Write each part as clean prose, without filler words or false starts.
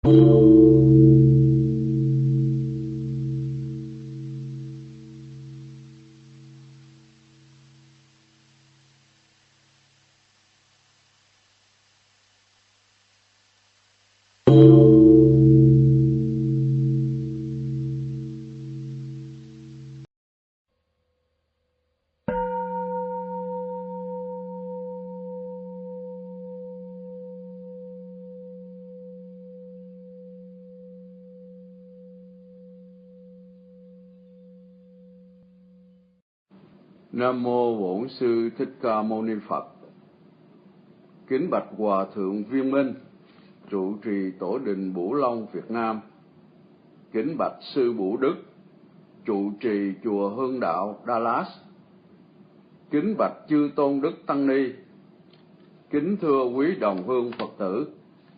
Nam mô Bổn Sư Thích Ca Mâu Ni Phật. Kính bạch Hòa thượng Viên Minh, trụ trì Tổ đình Bửu Long Việt Nam. Kính bạch sư Bửu Đức, trụ trì chùa Hương Đạo Dallas. Kính bạch chư tôn đức tăng ni. Kính thưa quý đồng hương Phật tử.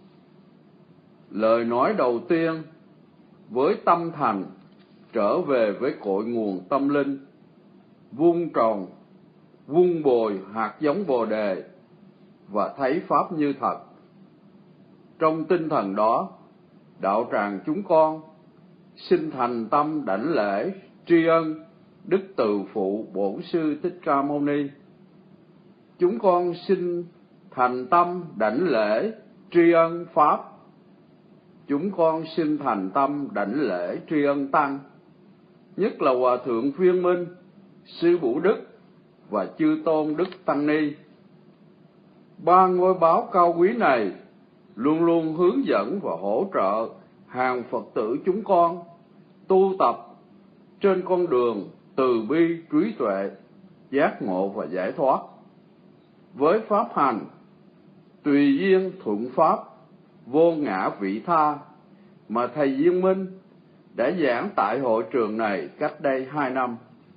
Lời nói đầu tiên với tâm thành trở về với cội nguồn tâm linh, vun trồng, vun bồi hạt giống Bồ đề và thấy pháp như thật. Trong tinh thần đó, đạo tràng chúng con xin thành tâm đảnh lễ tri ân Đức Từ Phụ Bổn Sư Thích Ca Mâu Ni. Chúng con xin thành tâm đảnh lễ tri ân Pháp. Chúng con xin thành tâm đảnh lễ tri ân Tăng, nhất là Hòa thượng Viên Minh, sư Bửu Đức và chư tôn đức tăng ni. Ba ngôi báo cao quý này luôn luôn hướng dẫn và hỗ trợ hàng Phật tử chúng con tu tập trên con đường từ bi trí tuệ, giác ngộ và giải thoát. Với pháp hành tùy duyên thuận pháp, vô ngã vị tha mà thầy Viên Minh đã giảng tại hội trường này cách đây 2 năm.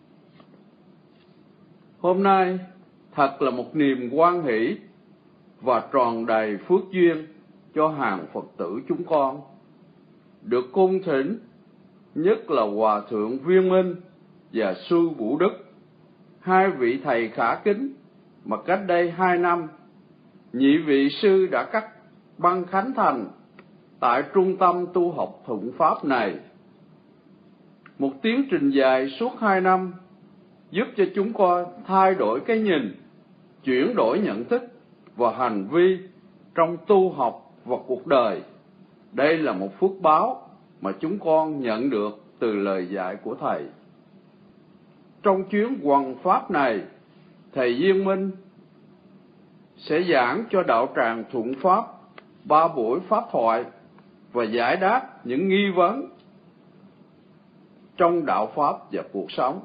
Hôm nay thật là một niềm hoan hỷ và tròn đầy phước duyên cho hàng Phật tử chúng con được cung thỉnh, nhất là Hòa thượng Viên Minh và sư Bửu Đức, hai vị thầy khả kính mà cách đây 2 năm nhị vị sư đã cắt băng khánh thành tại trung tâm tu học Thuận Pháp này. Một tiến trình dài suốt 2 năm giúp cho chúng con thay đổi cái nhìn, chuyển đổi nhận thức và hành vi trong tu học và cuộc đời. Đây là một phước báo mà chúng con nhận được từ lời dạy của thầy. Trong chuyến hoằng pháp này, thầy Viên Minh sẽ giảng cho đạo tràng Thuận Pháp 3 buổi pháp thoại và giải đáp những nghi vấn trong đạo pháp và cuộc sống.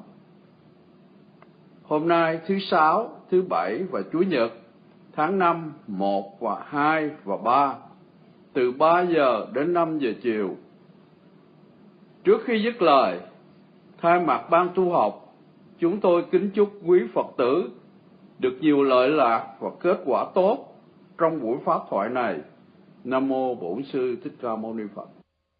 Hôm nay thứ Sáu, thứ Bảy và Chủ nhật tháng 5, 1 và 2 và 3, từ 3 giờ đến 5 giờ chiều. Trước khi dứt lời, thay mặt ban tu học, chúng tôi kính chúc quý Phật tử được nhiều lợi lạc và kết quả tốt trong buổi pháp thoại này. Nam mô Bổn Sư Thích Ca Mâu Ni Phật.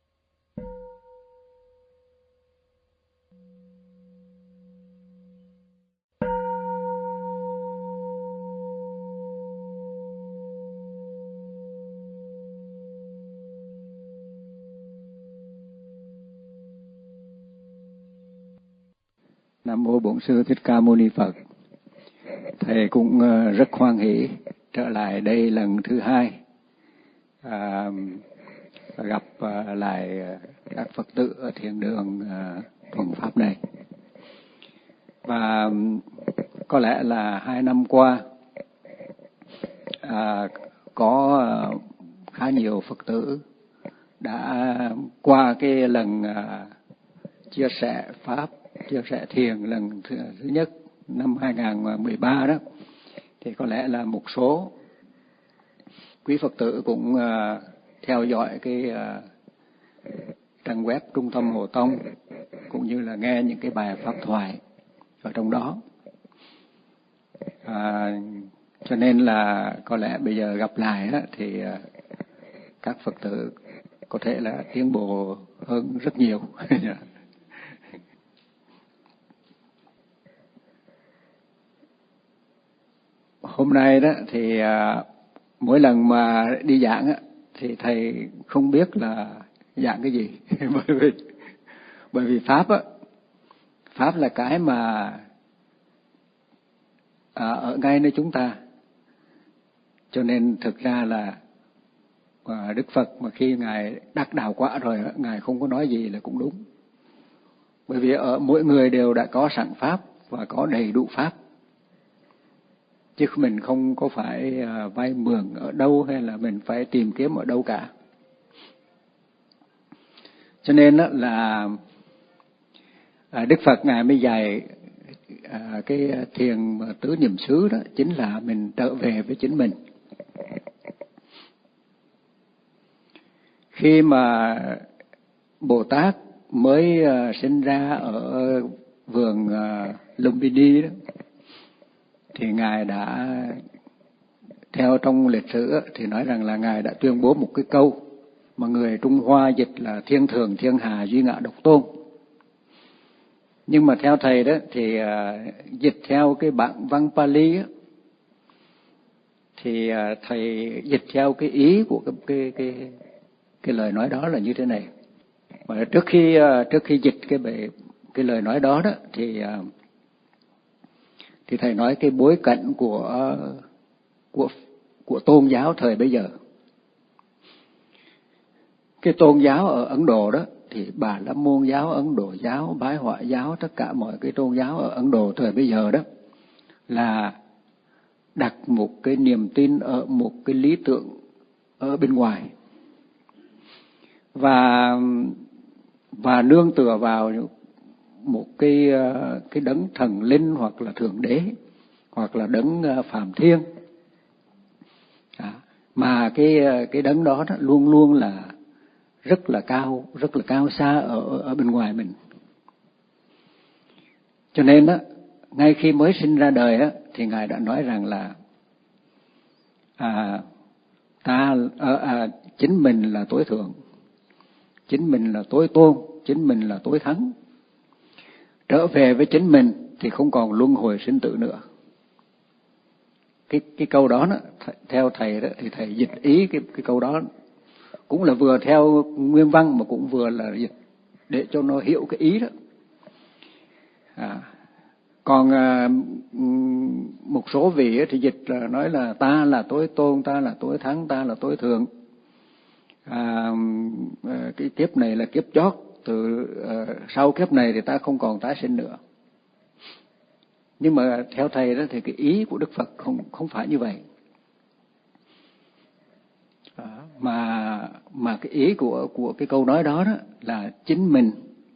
Nam mô Bổn Sư Thích Ca Mâu Ni Phật. Thầy cũng rất hoan hỷ trở lại đây lần thứ 2, gặp lại các Phật tử ở thiền đường Thuận Pháp này. Và có lẽ là 2 năm qua có khá nhiều Phật tử đã qua cái lần chia sẻ Pháp, chia sẻ thiền lần thứ nhất năm 2013 đó, thì có lẽ là một số quý Phật tử cũng theo dõi cái trang web Trung tâm Hồ Tông, cũng như là nghe những cái bài pháp thoại ở trong đó. Cho nên là có lẽ bây giờ gặp lại đó, thì các Phật tử có thể là tiến bộ hơn rất nhiều. Hôm nay đó thì mỗi lần mà đi giảng á, thì thầy không biết là giảng cái gì. bởi vì Pháp là cái mà ở ngay nơi chúng ta. Cho nên thực ra là Đức Phật mà khi Ngài đắc đạo quả rồi, Ngài không có nói gì là cũng đúng. Bởi vì ở mỗi người đều đã có sẵn Pháp và có đầy đủ Pháp. Chứ mình không có phải vay mượn ở đâu hay là mình phải tìm kiếm ở đâu cả. Cho nên là Đức Phật Ngài mới dạy cái thiền tứ niệm xứ đó chính là mình trở về với chính mình. Khi mà Bồ Tát mới sinh ra ở vườn Lumbini đó, thì Ngài đã, theo trong lịch sử thì nói rằng là Ngài đã tuyên bố một cái câu mà người Trung Hoa dịch là thiên thường thiên hà duy ngã độc tôn. Nhưng mà theo thầy đó thì dịch theo cái bản văn Pali á, thì thầy dịch theo cái ý của cái lời nói đó là như thế này. Và trước khi dịch cái lời nói đó thì thầy nói cái bối cảnh của tôn giáo thời bấy giờ. Cái tôn giáo ở Ấn Độ đó thì Bà La Môn giáo, Ấn Độ giáo, Bái Họa giáo, tất cả mọi cái tôn giáo ở Ấn Độ thời bây giờ đó là đặt một cái niềm tin ở một cái lý tưởng ở bên ngoài, và nương tựa vào một cái đấng thần linh hoặc là thượng đế hoặc là đấng Phạm Thiên. Mà cái đấng đó luôn luôn là rất là cao xa ở bên ngoài mình. Cho nên đó, ngay khi mới sinh ra đời đó, thì Ngài đã nói rằng là chính mình là tối thượng, chính mình là tối tôn, chính mình là tối thắng. Trở về với chính mình thì không còn luân hồi sinh tử nữa. Cái câu đó, theo thầy đó, thì thầy dịch ý cái câu đó cũng là vừa theo nguyên văn mà cũng vừa là dịch để cho nó hiểu cái ý đó. Còn một số vị thì dịch nói là ta là tối tôn, ta là tối thắng, ta là tối thượng. Cái kiếp này là kiếp chót, từ sau kiếp này thì ta không còn tái sinh nữa. Nhưng mà theo thầy đó thì cái ý của Đức Phật không phải như vậy. Mà cái ý của cái câu nói đó là chính mình,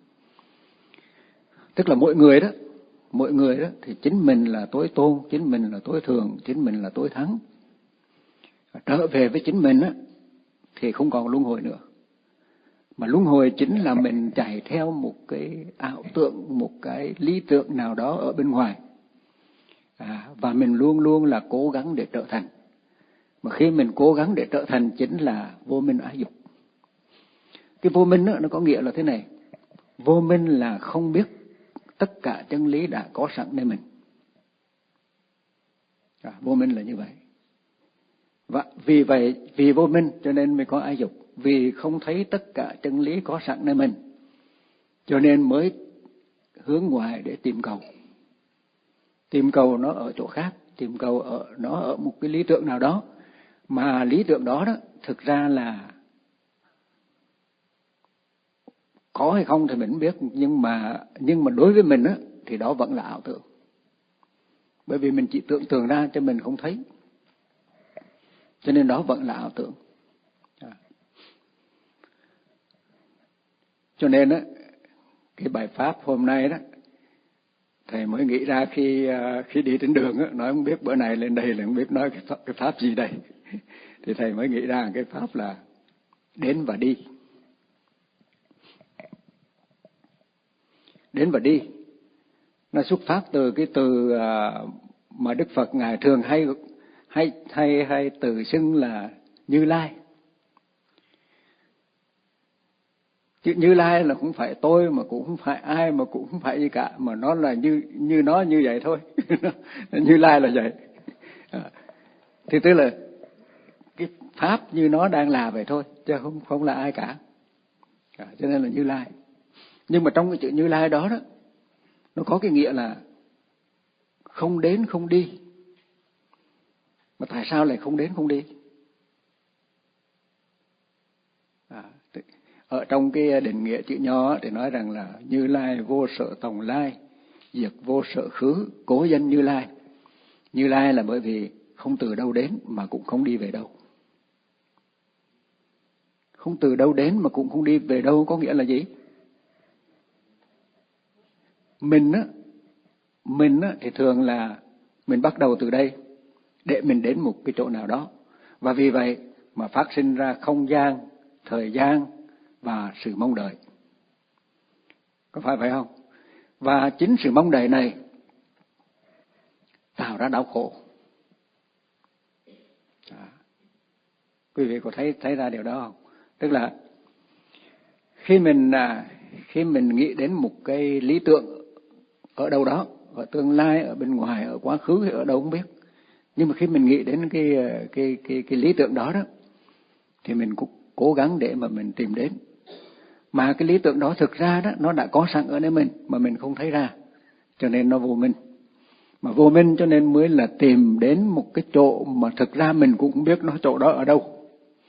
tức là mỗi người đó thì chính mình là tối tôn, chính mình là tối thượng, chính mình là tối thắng. Trở về với chính mình thì không còn luân hồi nữa. Mà luân hồi chính là mình chạy theo một cái ảo tượng, một cái lý tưởng nào đó ở bên ngoài. Và mình luôn luôn là cố gắng để trở thành. Mà khi mình cố gắng để trở thành chính là vô minh ái dục. Cái vô minh nó có nghĩa là thế này. Vô minh là không biết tất cả chân lý đã có sẵn nơi mình. Vô minh là như vậy. Và vì vậy, vì vô minh cho nên mới có ái dục. Vì không thấy tất cả chân lý có sẵn nơi mình, cho nên mới hướng ngoài để tìm cầu. Tìm cầu nó ở chỗ khác, tìm cầu nó ở một cái lý tưởng nào đó. Mà lý tưởng đó thực ra là có hay không thì mình không biết, nhưng mà đối với mình thì đó vẫn là ảo tưởng. Bởi vì mình chỉ tưởng tượng ra cho mình không thấy. Cho nên đó vẫn là ảo tưởng. Cho nên cái bài pháp hôm nay đó thầy mới nghĩ ra khi đi trên đường nói không biết bữa này lên đây là không biết nói cái pháp gì đây. Thì thầy mới nghĩ ra cái pháp là đến và đi. Đến và đi nó xuất phát từ cái từ mà Đức Phật Ngài thường hay từ xưng là Như Lai. Chứ Như Lai là không phải tôi, mà cũng không phải ai, mà cũng không phải gì cả, mà nó là như nó như vậy thôi. Như Lai là vậy. Thì tức là cái pháp như nó đang là vậy thôi, chứ không là ai cả. Cho nên là Như Lai. Nhưng mà trong cái chữ Như Lai đó đó, nó có cái nghĩa là không đến không đi. Mà tại sao lại không đến không đi? Ở trong cái định nghĩa chữ Nho thì nói rằng là Như Lai vô sở tòng lai, diệt vô sở khứ, cố danh Như Lai. Như Lai là bởi vì không từ đâu đến mà cũng không đi về đâu. Không từ đâu đến mà cũng không đi về đâu có nghĩa là gì? Mình á thì thường là mình bắt đầu từ đây để mình đến một cái chỗ nào đó. Và vì vậy mà phát sinh ra không gian, thời gian và sự mong đợi. Có phải vậy không? Và chính sự mong đợi này tạo ra đau khổ. Quý vị có thấy ra điều đó không? Tức là khi mình nghĩ đến một cái lý tưởng ở đâu đó, ở tương lai, ở bên ngoài, ở quá khứ hay ở đâu không biết. Nhưng mà khi mình nghĩ đến cái lý tưởng đó đó, thì mình cũng cố gắng để mà mình tìm đến. Mà cái lý tưởng đó thực ra đó, nó đã có sẵn ở nơi mình mà mình không thấy ra. Cho nên nó vô minh. Mà vô minh cho nên mới là tìm đến một cái chỗ mà thực ra mình cũng không biết nó chỗ đó ở đâu.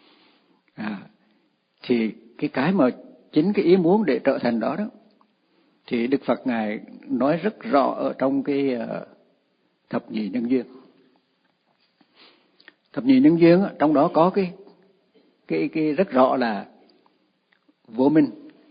Thì cái mà chính cái ý muốn để trở thành đó đó, thì Đức Phật Ngài nói rất rõ ở trong cái thập nhị nhân duyên. Thập nhị nhân duyên trong đó có cái rất rõ là vô minh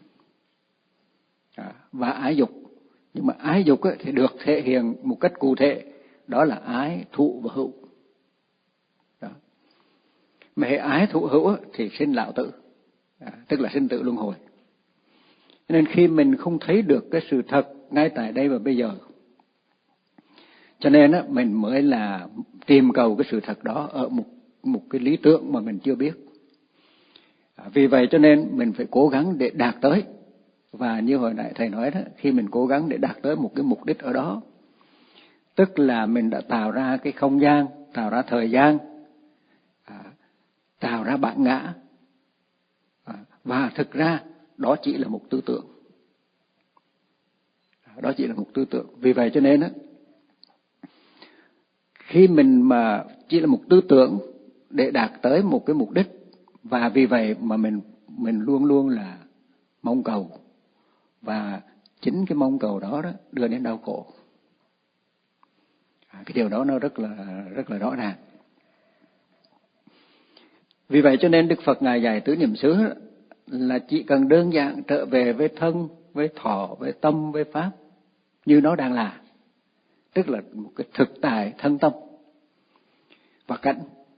và ái dục. Nhưng mà ái dục thì được thể hiện một cách cụ thể, đó là ái thụ và hữu. Đó. Mà hệ ái thụ hữu thì sinh lão tử, tức là sinh tử luân hồi. Nên khi mình không thấy được cái sự thật ngay tại đây và bây giờ, cho nên mình mới là tìm cầu cái sự thật đó ở một cái lý tưởng mà mình chưa biết. Vì vậy cho nên mình phải cố gắng để đạt tới. Và như hồi nãy thầy nói đó, khi mình cố gắng để đạt tới một cái mục đích ở đó, tức là mình đã tạo ra cái không gian, tạo ra thời gian, tạo ra bản ngã. Và thực ra đó chỉ là một tư tưởng. Đó chỉ là một tư tưởng. Vì vậy cho nên đó, khi mình mà chỉ là một tư tưởng để đạt tới một cái mục đích, và vì vậy mà mình luôn luôn là mong cầu, và chính cái mong cầu đó đưa đến đau khổ. Cái điều đó nó rất là rõ ràng. Vì vậy cho nên Đức Phật Ngài dạy tứ niệm xứ là chỉ cần đơn giản trở về với thân, với thọ, với tâm, với pháp như nó đang là, tức là một cái thực tại thân tâm và cảnh.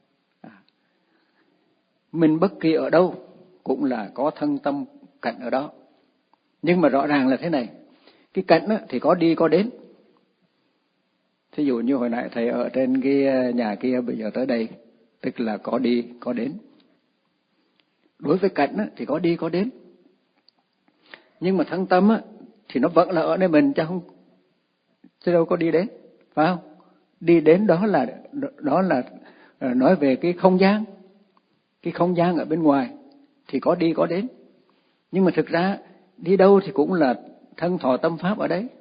Mình bất kỳ ở đâu cũng là có thân tâm cảnh ở đó. Nhưng mà rõ ràng là thế này, cái cảnh thì có đi có đến. Thí dụ như hồi nãy thầy ở trên cái nhà kia, bây giờ tới đây, tức là có đi có đến. Đối với cảnh thì có đi có đến. Nhưng mà thân tâm thì nó vẫn là ở nơi mình, chứ đâu có đi đến, phải không? Đi đến đó là nói về cái không gian. Cái không gian ở bên ngoài thì có đi có đến. Nhưng mà thực ra đi đâu thì cũng là thân thọ tâm pháp ở đấy.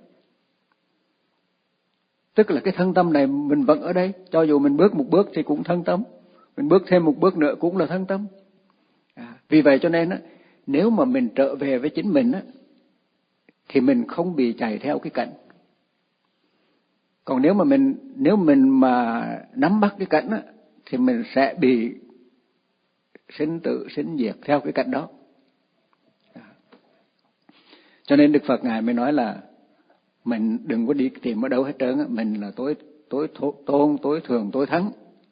Tức là cái thân tâm này mình vẫn ở đây. Cho dù mình bước một bước thì cũng thân tâm, mình bước thêm một bước nữa cũng là thân tâm. Vì vậy cho nên nếu mà mình trở về với chính mình thì mình không bị chạy theo cái cảnh. Còn nếu mình mà nắm bắt cái cảnh thì mình sẽ bị sinh tử sinh diệt theo cái cảnh đó. Cho nên Đức Phật Ngài mới nói là mình đừng có đi tìm ở đâu hết trơn, mình là tối thường tối thắng.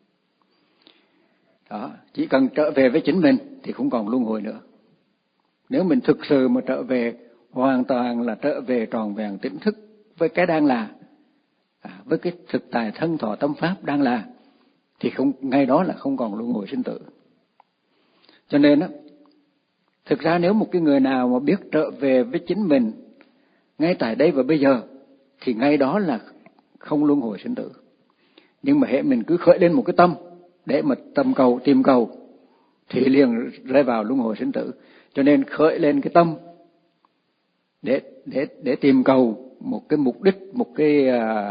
Đó, chỉ cần trở về với chính mình thì không còn luân hồi nữa. Nếu mình thực sự mà trở về hoàn toàn là trở về tròn vẹn tỉnh thức với cái đang là, với cái thực tại thân thọ tâm pháp đang là, thì ngay đó là không còn luân hồi sinh tử. Cho nên thực ra nếu một cái người nào mà biết trở về với chính mình ngay tại đây và bây giờ, thì ngay đó là không luân hồi sinh tử. Nhưng mà hễ mình cứ khởi lên một cái tâm để mà tìm cầu, thì liền rơi vào luân hồi sinh tử. Cho nên khởi lên cái tâm để tìm cầu một cái mục đích, một cái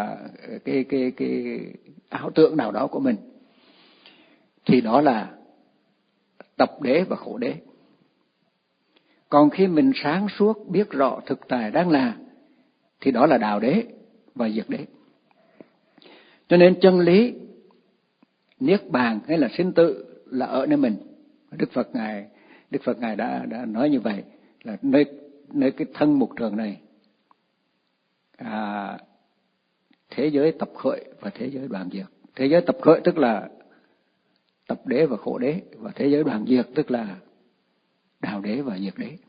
ảo tưởng nào đó của mình, thì đó là tập đế và khổ đế. Còn khi mình sáng suốt biết rõ thực tại đang là, thì đó là đạo đế và diệt đế. Cho nên chân lý niết bàn hay là sinh tử là ở nơi mình. Đức Phật ngài đã nói như vậy, là nơi cái thân mục trường này, thế giới tập khởi và thế giới đoạn diệt. Thế giới tập khởi tức là tập đế và khổ đế, và thế giới đoạn diệt tức là đạo đế và diệt đế.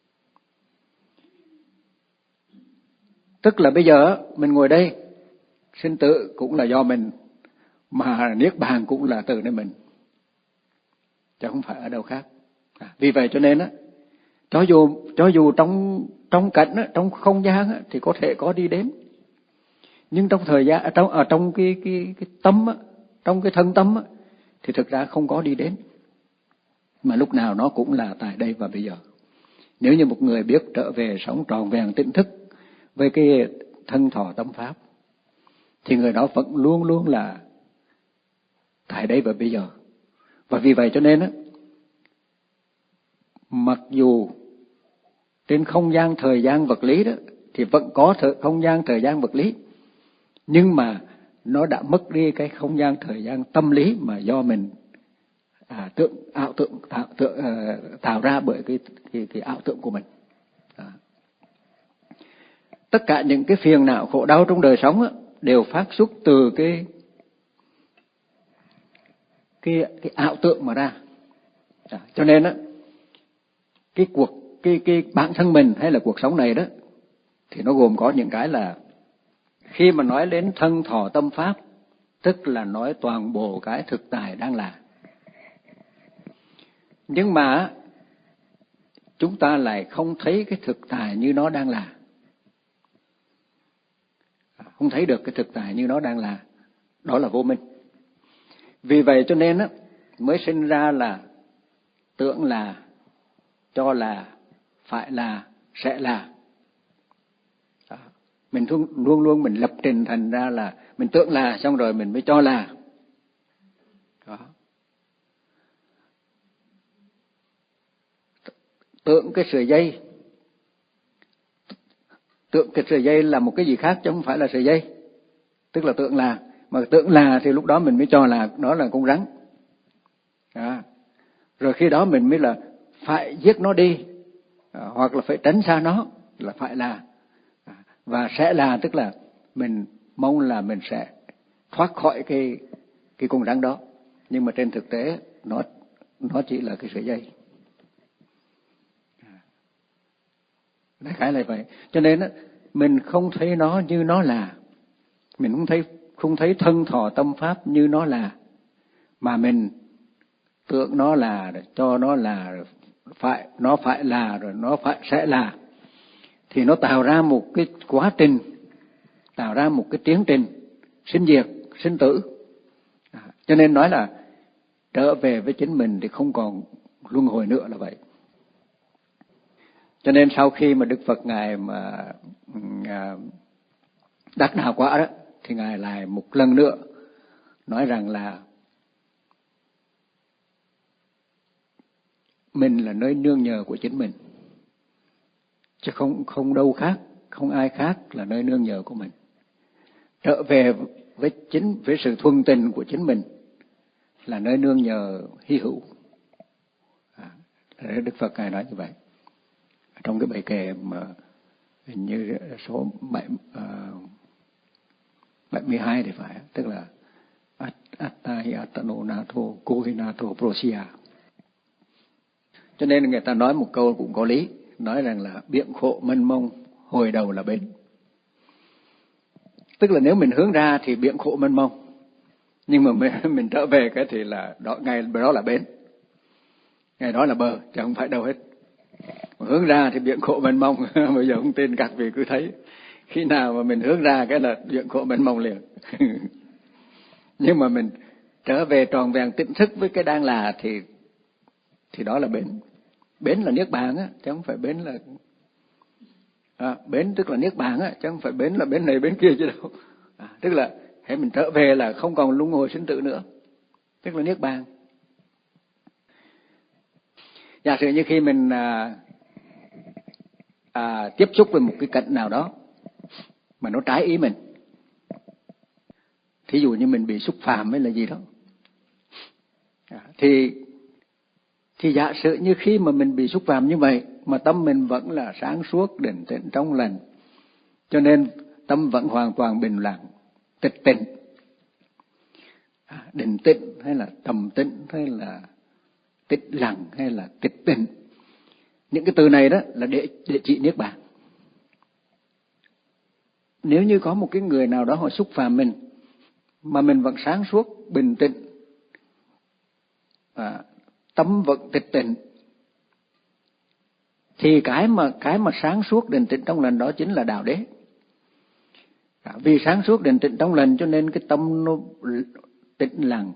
Tức là bây giờ mình ngồi đây, sinh tử cũng là do mình, mà niết bàn cũng là từ nơi mình, chứ không phải ở đâu khác. Vì vậy cho nên á, cho dù trong cảnh á, trong không gian á, thì có thể có đi đến, nhưng trong thời gian trong cái tâm á, trong cái thân tâm á, thì thực ra không có đi đến, mà lúc nào nó cũng là tại đây và bây giờ. Nếu như một người biết trở về sống tròn vẹn tỉnh thức với cái thân thọ tâm pháp, thì người đó vẫn luôn luôn là tại đây và bây giờ. Và vì vậy cho nên á, mặc dù trên không gian thời gian vật lý đó thì vẫn có không gian thời gian vật lý, nhưng mà nó đã mất đi cái không gian thời gian tâm lý mà do mình ảo tưởng tạo ra bởi cái ảo tưởng của mình. Tất cả những cái phiền não khổ đau trong đời sống á, đều phát xuất từ cái ảo tưởng mà ra. Cho nên á, cái bản thân mình hay là cuộc sống này đó, thì nó gồm có những cái là, khi mà nói đến thân thọ tâm pháp, tức là nói toàn bộ cái thực tại đang là. Nhưng mà chúng ta lại không thấy cái thực tại như nó đang là, không thấy được cái thực tại như nó đang là. Đó là vô minh. Vì vậy cho nên á, mới sinh ra là tưởng là, cho là, phải là, sẽ là. Mình luôn luôn mình lập trình thành ra là mình tưởng là, xong rồi mình mới cho là. Đó. Tưởng cái sợi dây, tưởng cái sợi dây là một cái gì khác chứ không phải là sợi dây, tức là tưởng là. Mà tưởng là thì lúc đó mình mới cho là đó là con rắn. Rồi khi đó mình mới là phải giết nó đi, hoặc là phải tránh xa nó, là phải là. Và sẽ là tức là mình mong là mình sẽ thoát khỏi cái con rắn đó, nhưng mà trên thực tế nó chỉ là cái sợi dây. Đại khái là vậy. Cho nên á, mình không thấy nó như nó là, mình không thấy thân thọ tâm pháp như nó là, mà mình tưởng nó là, cho nó là, nó phải là, rồi nó sẽ là, thì nó tạo ra một cái quá trình, tạo ra một cái tiến trình sinh diệt, sinh tử. Cho nên nói là trở về với chính mình thì không còn luân hồi nữa, là vậy. Cho nên sau khi mà Đức Phật Ngài mà đắc đạo quả đó, thì Ngài lại một lần nữa nói rằng là mình là nơi nương nhờ của chính mình, chứ không đâu khác, không ai khác là nơi nương nhờ của mình. Trở về với sự thuần tình của chính mình là nơi nương nhờ hy hữu. Đức Phật Ngài nói như vậy trong cái bài kệ mà hình như số 72 thì phải, tức là Atta Atano Nato Kohinato Prosia. Cho nên người ta nói một câu cũng có lý, nói rằng là biện khổ mênh mông, hồi đầu là bến. Tức là nếu mình hướng ra thì biện khổ mênh mông, nhưng mà mình trở về cái thì là ngày đó là bến, ngày đó là bờ, chứ không phải đâu hết. Mà hướng ra thì biện khổ mênh mông. Bây giờ không tin các vị cứ thấy khi nào mà mình hướng ra cái là biện khổ mênh mông liền. Nhưng mà mình trở về tròn vẹn tỉnh thức với cái đang là, thì thì đó là bến. Bến là niết bàn á, chứ không phải bến là bến tức là niết bàn á, chứ không phải bến là bến này bến kia chứ đâu. Tức là hãy mình trở về là không còn luân hồi sinh tử nữa, tức là niết bàn. Giả sử như khi mình tiếp xúc với một cái cảnh nào đó mà nó trái ý mình, thí dụ như mình bị xúc phạm hay là gì đó, thì giả sử như khi mà mình bị xúc phạm như vậy mà tâm mình vẫn là sáng suốt, định tĩnh, trong lành, cho nên tâm vẫn hoàn toàn bình lặng, tịch tịnh. Định tĩnh hay là trầm tĩnh hay là tĩnh lặng hay là tịch tịnh, những cái từ này đó là để chỉ niết bàn. Nếu như có một cái người nào đó họ xúc phạm mình mà mình vẫn sáng suốt, bình tĩnh, tâm vẫn tịch tịnh, thì cái mà sáng suốt định tĩnh trong lành đó chính là đạo đế. Vì sáng suốt định tĩnh trong lành cho nên cái tâm nó tĩnh lặng,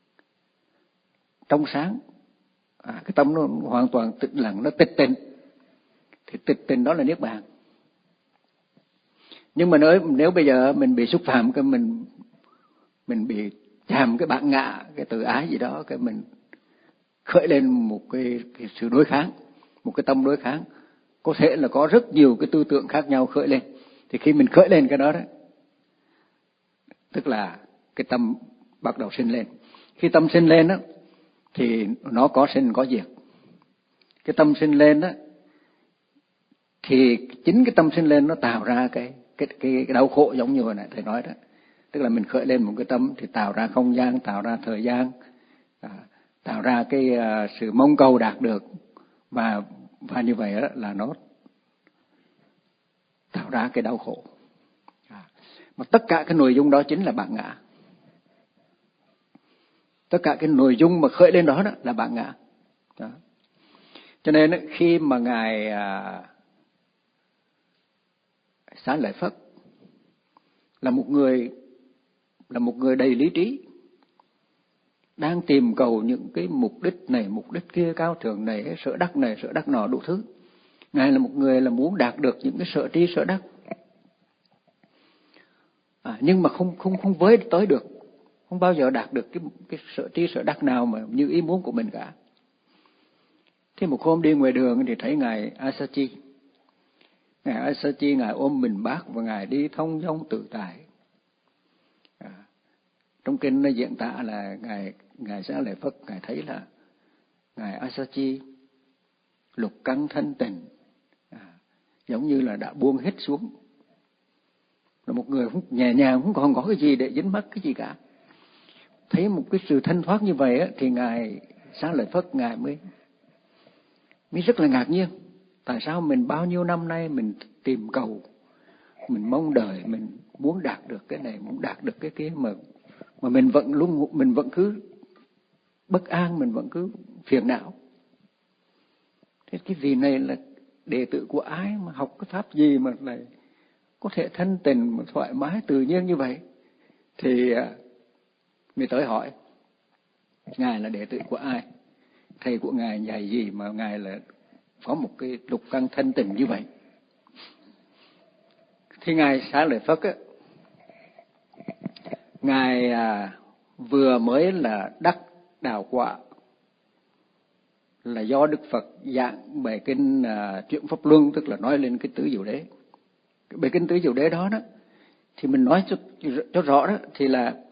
trong sáng, cái tâm nó hoàn toàn tĩnh lặng, nó tịch tịnh, thì tịch tịnh đó là niết bàn. Nhưng mà nếu bây giờ mình bị xúc phạm, cái mình bị chạm cái bản ngã, cái tự ái gì đó, cái mình khởi lên một cái sự đối kháng, một cái tâm đối kháng, có thể là có rất nhiều cái tư tưởng khác nhau khởi lên. Thì khi mình khởi lên cái đó đấy, tức là cái tâm bắt đầu sinh lên. Khi tâm sinh lên đó, thì nó có sinh có diệt. Cái tâm sinh lên đó, thì chính cái tâm sinh lên nó tạo ra cái đau khổ, giống như hồi nãy thầy nói đó. Tức là mình khởi lên một cái tâm thì tạo ra không gian, tạo ra thời gian, tạo ra cái sự mong cầu đạt được, và như vậy đó là nó tạo ra cái đau khổ. Mà tất cả cái nội dung đó chính là bản ngã. Tất cả cái nội dung mà khởi lên đó là bản ngã. Đó. Cho nên khi mà Ngài Xá Lợi Phất là một người đầy lý trí, đang tìm cầu những cái mục đích này, mục đích kia, cao thượng này, sở đắc nọ, đủ thứ. Ngài là một người là muốn đạt được những cái sở tri sở đắc, nhưng mà không với tới được, không bao giờ đạt được cái sở tri sở đắc nào mà như ý muốn của mình cả. Thế một hôm đi ngoài đường thì thấy Ngài Asachi. Ngài Asachi, Ngài ôm mình bát và Ngài đi thông dong tự tại. Trong kinh nó diễn tả là Ngài Xá Lợi Phất, Ngài thấy là Ngài Asachi lục căn thanh tịnh, giống như là đã buông hết xuống. Là một người cũng nhẹ nhàng, không còn có cái gì để dính mắc cái gì cả. Thấy một cái sự thanh thoát như vậy á, thì Ngài Xá Lợi Phất Ngài mới rất là ngạc nhiên. Tại sao mình bao nhiêu năm nay mình tìm cầu, mình mong đợi, mình muốn đạt được cái này, muốn đạt được cái kia, mà mình vẫn cứ bất an, mình vẫn cứ phiền não. Thế cái vị này là đệ tử của ai mà học cái pháp gì mà lại có thể thanh tịnh, mà thoải mái, tự nhiên như vậy? Thì mới tới hỏi Ngài là đệ tử của ai, thầy của Ngài dạy gì mà Ngài là có một cái lục căn thanh tịnh như vậy? Thì Ngài Xá Lợi Phất á, Ngài vừa mới là đắc đạo quả, là do Đức Phật giảng bài kinh Chuyển Pháp Luân, tức là nói lên cái tứ diệu đế. Cái bài kinh tứ diệu đế đó thì mình nói cho rõ đó, thì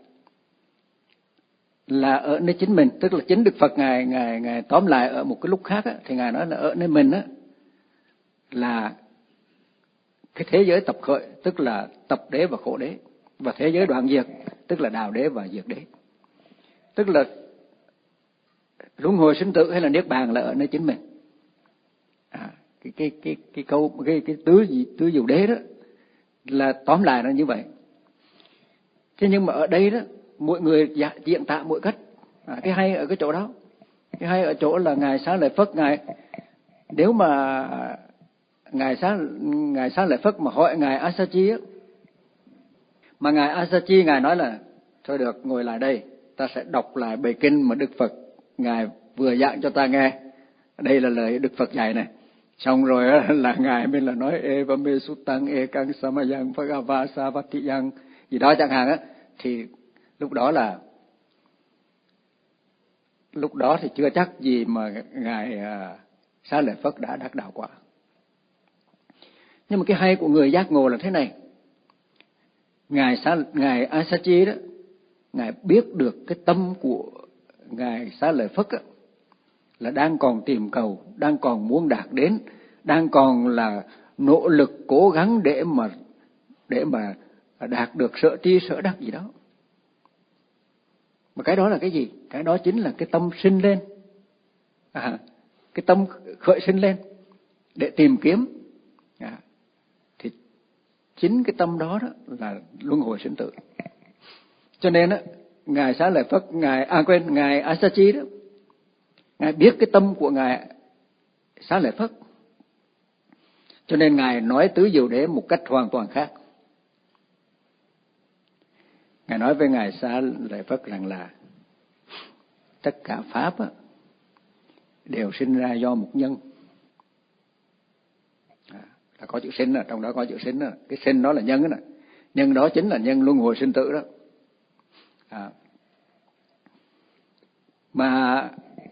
là ở nơi chính mình, tức là chính Đức Phật ngài tóm lại ở một cái lúc khác á, thì Ngài nói là ở nơi mình á là cái thế giới tập khởi, tức là tập đế và khổ đế, và thế giới đoạn diệt, tức là đạo đế và diệt đế. Tức là luân hồi sinh tử hay là niết bàn là ở nơi chính mình. Cái câu cái tứ diệu đế đó là tóm lại là như vậy. Thế nhưng mà ở đây đó, mỗi người diễn tả mỗi cách. Cái hay ở cái chỗ đó, cái hay ở chỗ là Ngài Xá Lợi Phất, nếu mà Ngài Xá Lợi Phất mà hỏi Ngài Asachi á, mà Ngài Asachi Ngài nói là thôi được, ngồi lại đây, ta sẽ đọc lại bài kinh mà Đức Phật Ngài vừa giảng cho ta nghe, Đây là lời Đức Phật dạy này. Xong rồi là Ngài mới là nói Eva me sutang ekang samayang phagava savatiyang gì đó chẳng hạn á. Thì lúc đó thì chưa chắc gì mà Ngài Xá Lợi Phất đã đắc đạo quả. Nhưng mà cái hay của người giác ngộ là thế này. Ngài Asachi đó, Ngài biết được cái tâm của Ngài Xá Lợi Phất á, là đang còn tìm cầu, đang còn muốn đạt đến, đang còn là nỗ lực cố gắng để mà đạt được sở tri sở đắc gì đó. Mà cái đó là cái gì? Cái đó chính là cái tâm sinh lên. Cái tâm khởi sinh lên để tìm kiếm. Thì chính cái tâm đó là luân hồi sinh tử. Cho nên á, Ngài Xá Lợi Phất, Ngài Asachi đó, Ngài biết cái tâm của Ngài Xá Lợi Phất. Cho nên Ngài nói tứ diệu đế một cách hoàn toàn khác. Ngài nói với Ngài Xá Lợi Phất rằng là tất cả pháp á, đều sinh ra do một nhân. Là có chữ sinh, trong đó có chữ sinh. Cái sinh đó là nhân đó. Nhân đó chính là nhân luân hồi sinh tử đó. Mà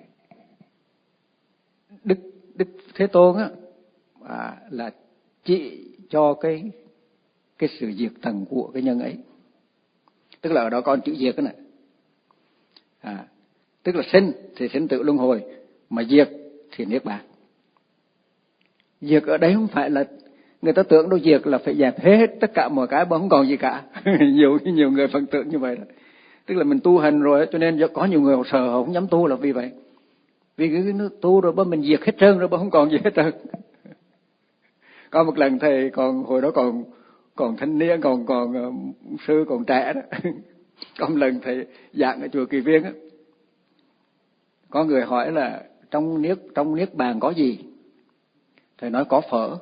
Đức Thế Tôn á, là chỉ cho cái sự diệt tận của cái nhân ấy. Tức là ở đó có chữ diệt đó này. Tức là sinh thì sinh tử luân hồi, mà diệt thì niết bàn. Diệt ở đây không phải là người ta tưởng đâu diệt là phải dẹp hết tất cả mọi cái mà không còn gì cả. nhiều người phần tưởng như vậy đó. Tức là mình tu hành rồi cho nên có nhiều người họ sợ họ không dám tu là vì vậy. Vì cái tu rồi mình diệt hết trơn rồi không còn gì hết trơn. Có một lần thầy hồi đó còn thanh niên, còn sư còn trẻ đó. Có một lần thầy giảng ở chùa Kỳ Viên á, có người hỏi là trong niết bàn có gì? Thầy nói có phở.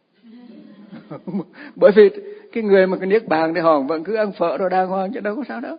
Bởi vì cái người mà cái niết bàn thì họ vẫn cứ ăn phở rồi đàng hoàng chứ đâu có sao đâu.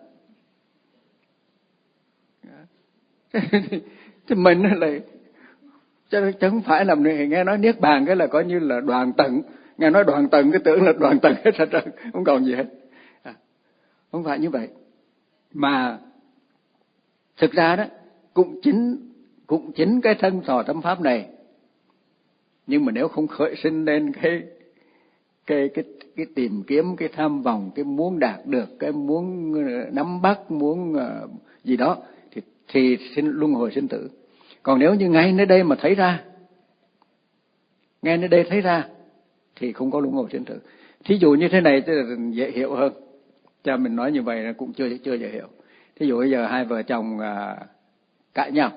Chứ mình lại chứ không phải là nghe nói niết bàn cái là coi như là đoàn tận. Nghe nói đoàn tận cái tưởng là đoàn tận hết ra, không còn gì hết. Không phải như vậy. Mà thực ra đó cũng chính cái thân thọ tâm pháp này, nhưng mà nếu không khởi sinh lên cái tìm kiếm, cái tham vọng, cái muốn đạt được, cái muốn nắm bắt, muốn gì đó thì sinh luân hồi sinh tử. Còn nếu như ngay nơi đây mà thấy ra, ngay nơi đây thấy ra thì không có luân hồi sinh tử. Thí dụ như thế này thì dễ hiểu hơn. Cha mình nói như vậy cũng chưa dễ hiểu. Thí dụ bây giờ hai vợ chồng cãi nhau,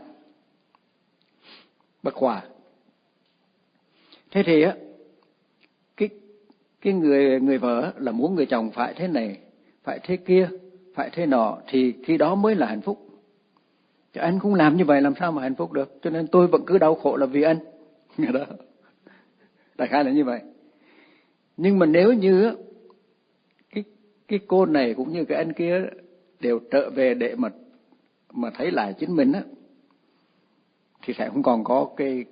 bất hòa. Thế thì á, cái người vợ là muốn người chồng phải thế này, phải thế kia, phải thế nọ, thì khi đó mới là hạnh phúc. Chứ anh không làm như vậy làm sao mà hạnh phúc được? Cho nên tôi vẫn cứ đau khổ là vì anh. Đó. Đại khái là như vậy. Nhưng mà nếu như cái cô này cũng như cái anh kia đều trở về để mà thấy lại chính mình á, thì sẽ không còn có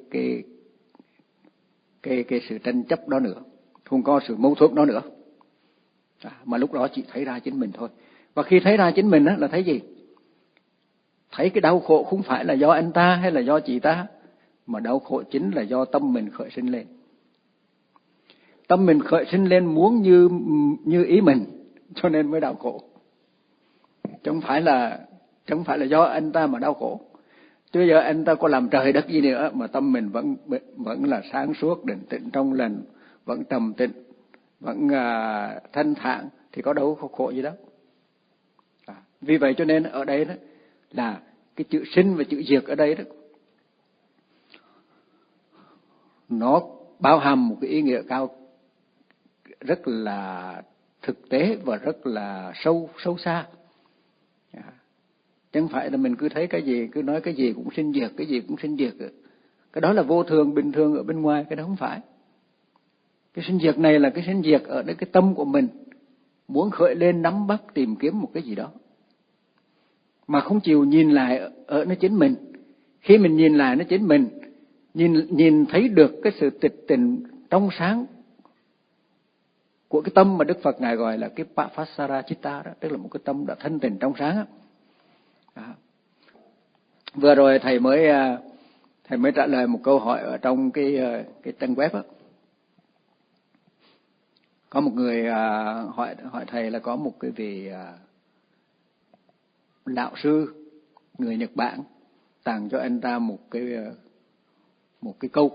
cái sự tranh chấp đó nữa, không có sự mâu thuẫn đó nữa. Mà lúc đó chỉ thấy ra chính mình thôi. Và khi thấy ra chính mình á là thấy gì? Thấy cái đau khổ không phải là do anh ta hay là do chị ta, mà đau khổ chính là do tâm mình khởi sinh lên. Tâm mình khởi sinh lên muốn như ý mình, cho nên mới đau khổ. Chứ không phải là do anh ta mà đau khổ. Chứ giờ anh ta có làm trời đất gì nữa mà tâm mình vẫn là sáng suốt, định tĩnh trong lành, vẫn trầm tĩnh, vẫn thanh thản, thì có đâu có khổ gì đâu. Vì vậy cho nên ở đây đó là cái chữ sinh và chữ diệt ở đây đó, nó bao hàm một cái ý nghĩa cao, rất là thực tế và rất là sâu xa. Chẳng phải là mình cứ thấy cái gì, cứ nói cái gì cũng sinh diệt, cái gì cũng sinh diệt. Cái đó là vô thường, bình thường ở bên ngoài, cái đó không phải. Cái sinh diệt này là cái sinh diệt ở đây cái tâm của mình, muốn khởi lên nắm bắt tìm kiếm một cái gì đó. Mà không chịu nhìn lại ở nó chính mình. Khi mình nhìn lại nó chính mình, nhìn thấy được cái sự tịch tịnh trong sáng của cái tâm mà Đức Phật Ngài gọi là cái Papasara Chitta đó, tức là một cái tâm đã thanh tịnh trong sáng đó. Vừa rồi thầy mới trả lời một câu hỏi ở trong cái trang web đó. Có một người hỏi thầy là có một cái vị đạo sư người Nhật Bản tặng cho anh ta một cái câu.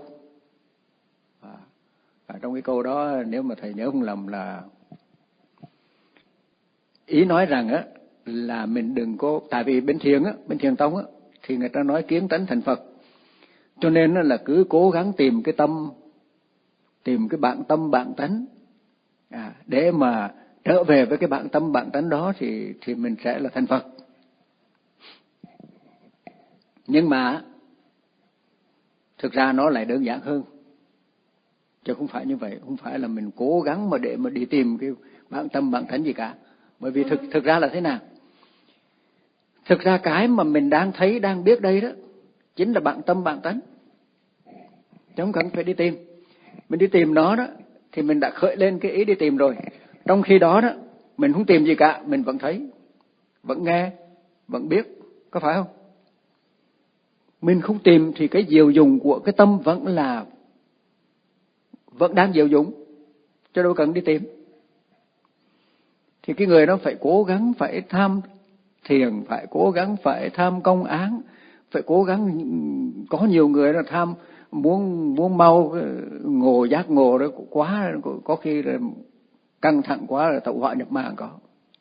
Trong cái câu đó, nếu mà thầy nhớ không lầm, là ý nói rằng á là mình đừng có, tại vì bên Thiền tông á thì người ta nói kiến tánh thành Phật, cho nên là cứ cố gắng tìm cái tâm, tìm cái bản tâm bản tánh để mà trở về với cái bản tâm bản tánh đó thì mình sẽ là thành Phật. Nhưng mà thực ra nó lại đơn giản hơn, chứ không phải như vậy. Không phải là mình cố gắng mà để mà đi tìm cái bản tâm bản tánh gì cả. Bởi vì thực ra là thế nào? Thực ra cái mà mình đang thấy, đang biết đây đó chính là bản tâm bản tánh, chứ không cần phải đi tìm. Mình đi tìm nó đó thì mình đã khởi lên cái ý đi tìm rồi. Trong khi đó đó mình không tìm gì cả, mình vẫn thấy, vẫn nghe, vẫn biết, có phải không? Mình không tìm thì cái diệu dụng của cái tâm vẫn đang diệu dụng, chứ đâu cần đi tìm. Thì cái người đó phải cố gắng, phải tham thiền, phải cố gắng, phải tham công án, phải cố gắng. Có nhiều người là tham muốn mau ngộ, giác ngộ đó quá, có khi là căng thẳng quá là tẩu hỏa nhập ma có.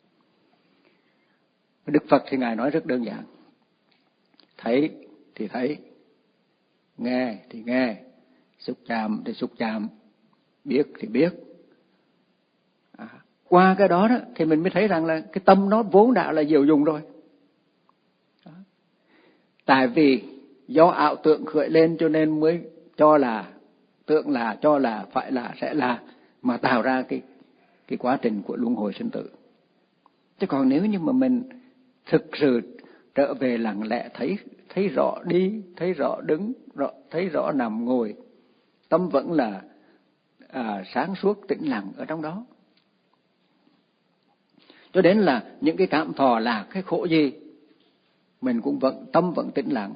Đức Phật thì Ngài nói rất đơn giản: thấy thì thấy, nghe thì nghe, xúc chạm thì xúc chạm, biết thì biết. Qua cái đó đó thì mình mới thấy rằng là cái tâm nó vốn đã là diệu dụng rồi. Tại vì do ảo tưởng khởi lên cho nên mới cho là, tưởng là, cho là, phải là, sẽ là, mà tạo ra cái quá trình của luân hồi sinh tử. Chứ còn nếu như mà mình thực sự trở về lặng lẽ, thấy rõ đi, thấy rõ đứng, thấy rõ nằm ngồi, tâm vẫn là sáng suốt tĩnh lặng ở trong đó. Cho đến là những cái cảm thọ là cái khổ gì, mình cũng tâm vẫn tĩnh lặng.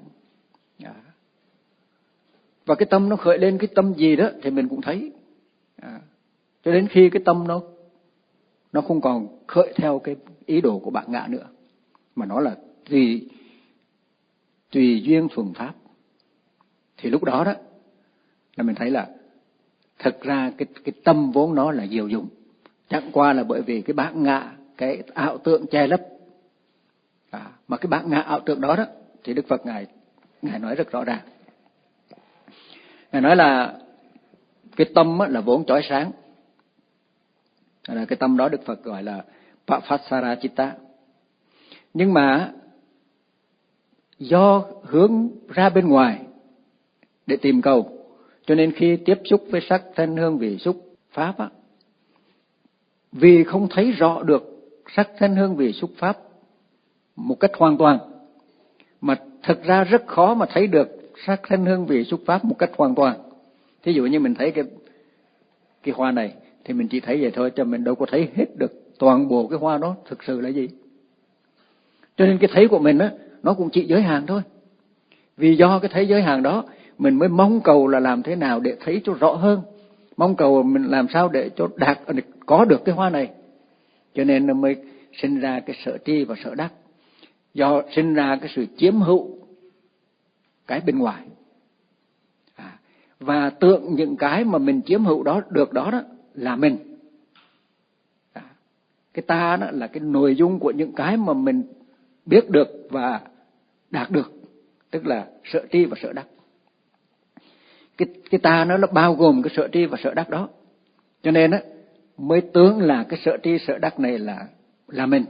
Và cái tâm nó khởi lên cái tâm gì đó thì mình cũng thấy. Cho đến khi cái tâm nó không còn khởi theo cái ý đồ của bản ngã nữa, mà nó là tùy duyên thuần pháp, thì lúc đó đó là mình thấy là thật ra cái tâm vốn nó là diệu dụng, chẳng qua là bởi vì cái bản ngã, cái ảo tượng che lấp. Mà cái bản ngã ảo tượng đó đó thì Đức Phật Ngài nói rất rõ ràng. Ngài nói là cái tâm là vốn chói sáng. Cái tâm đó Đức Phật gọi là Papasara Chitta. Nhưng mà do hướng ra bên ngoài để tìm cầu, cho nên khi tiếp xúc với sắc thanh hương vị xúc pháp vì không thấy rõ được sắc thanh hương vị xúc pháp một cách hoàn toàn, mà thực ra rất khó mà thấy được sắc thanh hương vị xúc pháp một cách hoàn toàn. Thí dụ như mình thấy cái hoa này thì mình chỉ thấy vậy thôi, cho mình đâu có thấy hết được toàn bộ cái hoa đó thực sự là gì. Cho nên cái thấy của mình nó cũng chỉ giới hạn thôi. Vì do cái thấy giới hạn đó, mình mới mong cầu là làm thế nào để thấy cho rõ hơn, mong cầu mình làm sao để cho có được cái hoa này. Cho nên nó mới sinh ra cái sở tri và sở đắc, do sinh ra cái sự chiếm hữu cái bên ngoài, và tượng những cái mà mình chiếm hữu đó được đó là mình. Cái ta đó là cái nội dung của những cái mà mình biết được và đạt được, tức là sở tri và sở đắc. Cái ta nó bao gồm cái sở tri và sở đắc đó, cho nên mới tưởng là cái sở tri sở đắc này là mình.